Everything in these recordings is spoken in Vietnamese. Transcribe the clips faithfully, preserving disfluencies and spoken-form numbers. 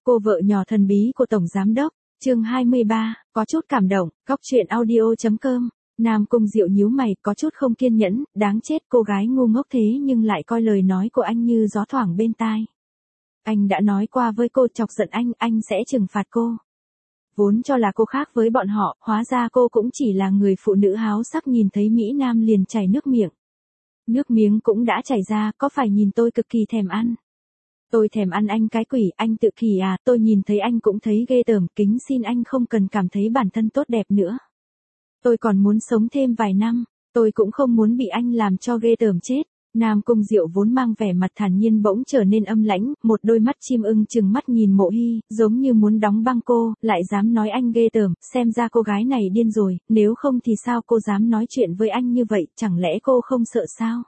Cô vợ nhỏ thần bí của Tổng Giám Đốc, chương hai mươi ba, có chút cảm động, góc truyện audio.com. Nam Cung Diệu nhíu mày, có chút không kiên nhẫn, đáng chết, cô gái ngu ngốc thế nhưng lại coi lời nói của anh như gió thoảng bên tai. Anh đã nói qua với cô, chọc giận anh, anh sẽ trừng phạt cô. Vốn cho là cô khác với bọn họ, hóa ra cô cũng chỉ là người phụ nữ háo sắc, nhìn thấy Mỹ Nam liền chảy nước miệng. Nước miếng cũng đã chảy ra, có phải nhìn tôi cực kỳ thèm ăn? Tôi thèm ăn anh cái quỷ, anh tự kỷ à, tôi nhìn thấy anh cũng thấy ghê tởm, kính xin anh không cần cảm thấy bản thân tốt đẹp nữa. Tôi còn muốn sống thêm vài năm, tôi cũng không muốn bị anh làm cho ghê tởm chết. Nam Cung Diệu vốn mang vẻ mặt thản nhiên bỗng trở nên âm lãnh, một đôi mắt chim ưng trừng mắt nhìn Mộ Hy, giống như muốn đóng băng cô, lại dám nói anh ghê tởm, xem ra cô gái này điên rồi, nếu không thì sao cô dám nói chuyện với anh như vậy, chẳng lẽ cô không sợ sao?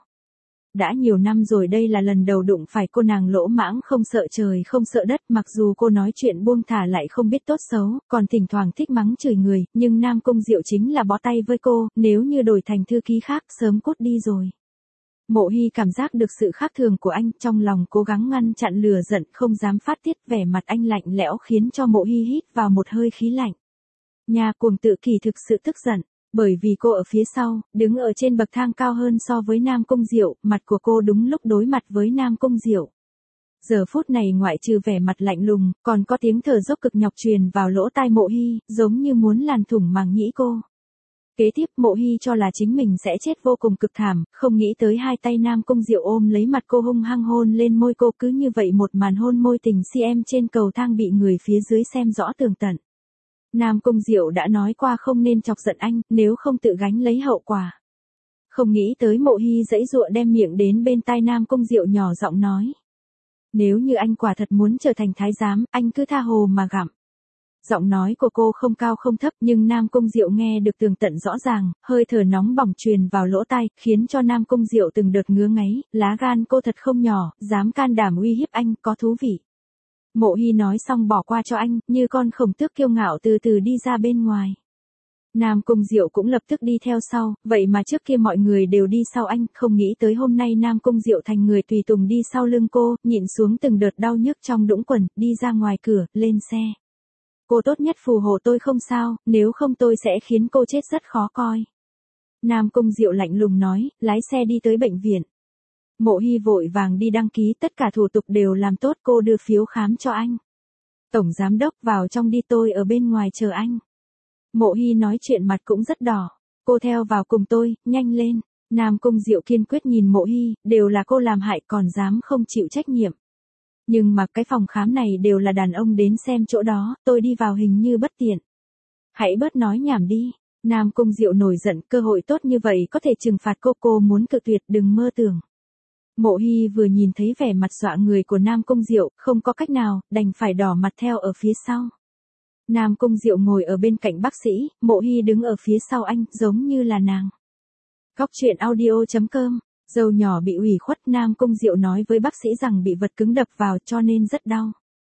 Đã nhiều năm rồi, đây là lần đầu đụng phải cô nàng lỗ mãng không sợ trời không sợ đất, mặc dù cô nói chuyện buông thả lại không biết tốt xấu, còn thỉnh thoảng thích mắng chửi người, nhưng Nam Cung Diệu chính là bó tay với cô, nếu như đổi thành thư ký khác sớm cút đi rồi. Mộ Hy cảm giác được sự khác thường của anh, trong lòng cố gắng ngăn chặn lửa giận, không dám phát tiết, vẻ mặt anh lạnh lẽo khiến cho Mộ Hy hít vào một hơi khí lạnh. Nhà cuồng tự kỷ thực sự tức giận, bởi vì cô ở phía sau, đứng ở trên bậc thang cao hơn so với Nam Cung Diệu, mặt của cô đúng lúc đối mặt với Nam Cung Diệu. Giờ phút này ngoại trừ vẻ mặt lạnh lùng, còn có tiếng thở dốc cực nhọc truyền vào lỗ tai Mộ Hy, giống như muốn làn thủng màng nhĩ cô. Kế tiếp Mộ Hy cho là chính mình sẽ chết vô cùng cực thảm, không nghĩ tới hai tay Nam Cung Diệu ôm lấy mặt cô hung hăng hôn lên môi cô, cứ như vậy một màn hôn môi tình si em trên cầu thang bị người phía dưới xem rõ tường tận. Nam Cung Diệu đã nói qua không nên chọc giận anh, nếu không tự gánh lấy hậu quả. Không nghĩ tới Mộ Hy giãy giụa đem miệng đến bên tai Nam Cung Diệu nhỏ giọng nói. Nếu như anh quả thật muốn trở thành thái giám, anh cứ tha hồ mà gặm. Giọng nói của cô không cao không thấp nhưng Nam Cung Diệu nghe được tường tận rõ ràng, hơi thở nóng bỏng truyền vào lỗ tai, khiến cho Nam Cung Diệu từng đợt ngứa ngáy, lá gan cô thật không nhỏ, dám can đảm uy hiếp anh, có thú vị. Mộ Hy nói xong bỏ qua cho anh, như con khổng tước kiêu ngạo từ từ đi ra bên ngoài. Nam Cung Diệu cũng lập tức đi theo sau, vậy mà trước kia mọi người đều đi sau anh, không nghĩ tới hôm nay Nam Cung Diệu thành người tùy tùng đi sau lưng cô, nhịn xuống từng đợt đau nhức trong đũng quần, đi ra ngoài cửa, lên xe. Cô tốt nhất phù hộ tôi không sao, nếu không tôi sẽ khiến cô chết rất khó coi. Nam Cung Diệu lạnh lùng nói, lái xe đi tới bệnh viện. Mộ Hy vội vàng đi đăng ký, tất cả thủ tục đều làm tốt, cô đưa phiếu khám cho anh. Tổng Giám Đốc vào trong đi, tôi ở bên ngoài chờ anh. Mộ Hy nói chuyện mặt cũng rất đỏ, cô theo vào cùng tôi, nhanh lên. Nam Cung Diệu kiên quyết nhìn Mộ Hy, đều là cô làm hại còn dám không chịu trách nhiệm. Nhưng mà cái phòng khám này đều là đàn ông đến xem chỗ đó, tôi đi vào hình như bất tiện. Hãy bớt nói nhảm đi. Nam Cung Diệu nổi giận, cơ hội tốt như vậy có thể trừng phạt cô, cô muốn cự tuyệt, đừng mơ tưởng. Mộ Hy vừa nhìn thấy vẻ mặt dọa người của Nam Cung Diệu, không có cách nào, đành phải đỏ mặt theo ở phía sau. Nam Cung Diệu ngồi ở bên cạnh bác sĩ, Mộ Hy đứng ở phía sau anh, giống như là nàng. Góc truyện audio.com. Dâu nhỏ bị ủy khuất, Nam Cung Diệu nói với bác sĩ rằng bị vật cứng đập vào cho nên rất đau.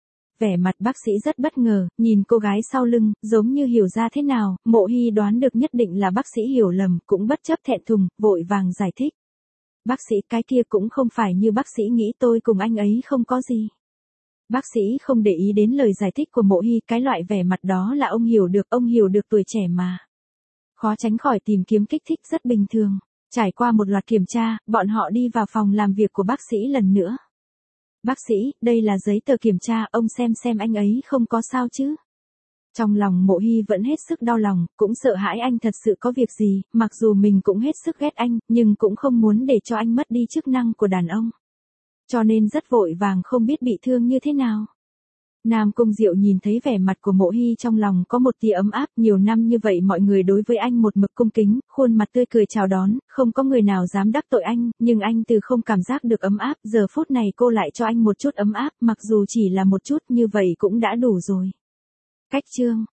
Vẻ mặt bác sĩ rất bất ngờ, nhìn cô gái sau lưng, giống như hiểu ra thế nào, Mộ Hy đoán được nhất định là bác sĩ hiểu lầm, cũng bất chấp thẹn thùng, vội vàng giải thích. Bác sĩ, cái kia cũng không phải như bác sĩ nghĩ, tôi cùng anh ấy không có gì. Bác sĩ không để ý đến lời giải thích của Mộ Hy, cái loại vẻ mặt đó là ông hiểu được, ông hiểu được tuổi trẻ mà. Khó tránh khỏi tìm kiếm kích thích rất bình thường. Trải qua một loạt kiểm tra, bọn họ đi vào phòng làm việc của bác sĩ lần nữa. Bác sĩ, đây là giấy tờ kiểm tra, ông xem xem anh ấy không có sao chứ. Trong lòng Mộ Hy vẫn hết sức đau lòng, cũng sợ hãi anh thật sự có việc gì, mặc dù mình cũng hết sức ghét anh, nhưng cũng không muốn để cho anh mất đi chức năng của đàn ông. Cho nên rất vội vàng không biết bị thương như thế nào. Nam Cung Diệu nhìn thấy vẻ mặt của Mộ Hy trong lòng có một tia ấm áp, nhiều năm như vậy mọi người đối với anh một mực cung kính, khuôn mặt tươi cười chào đón, không có người nào dám đắc tội anh, nhưng anh từ không cảm giác được ấm áp, giờ phút này cô lại cho anh một chút ấm áp, mặc dù chỉ là một chút như vậy cũng đã đủ rồi. Cách chương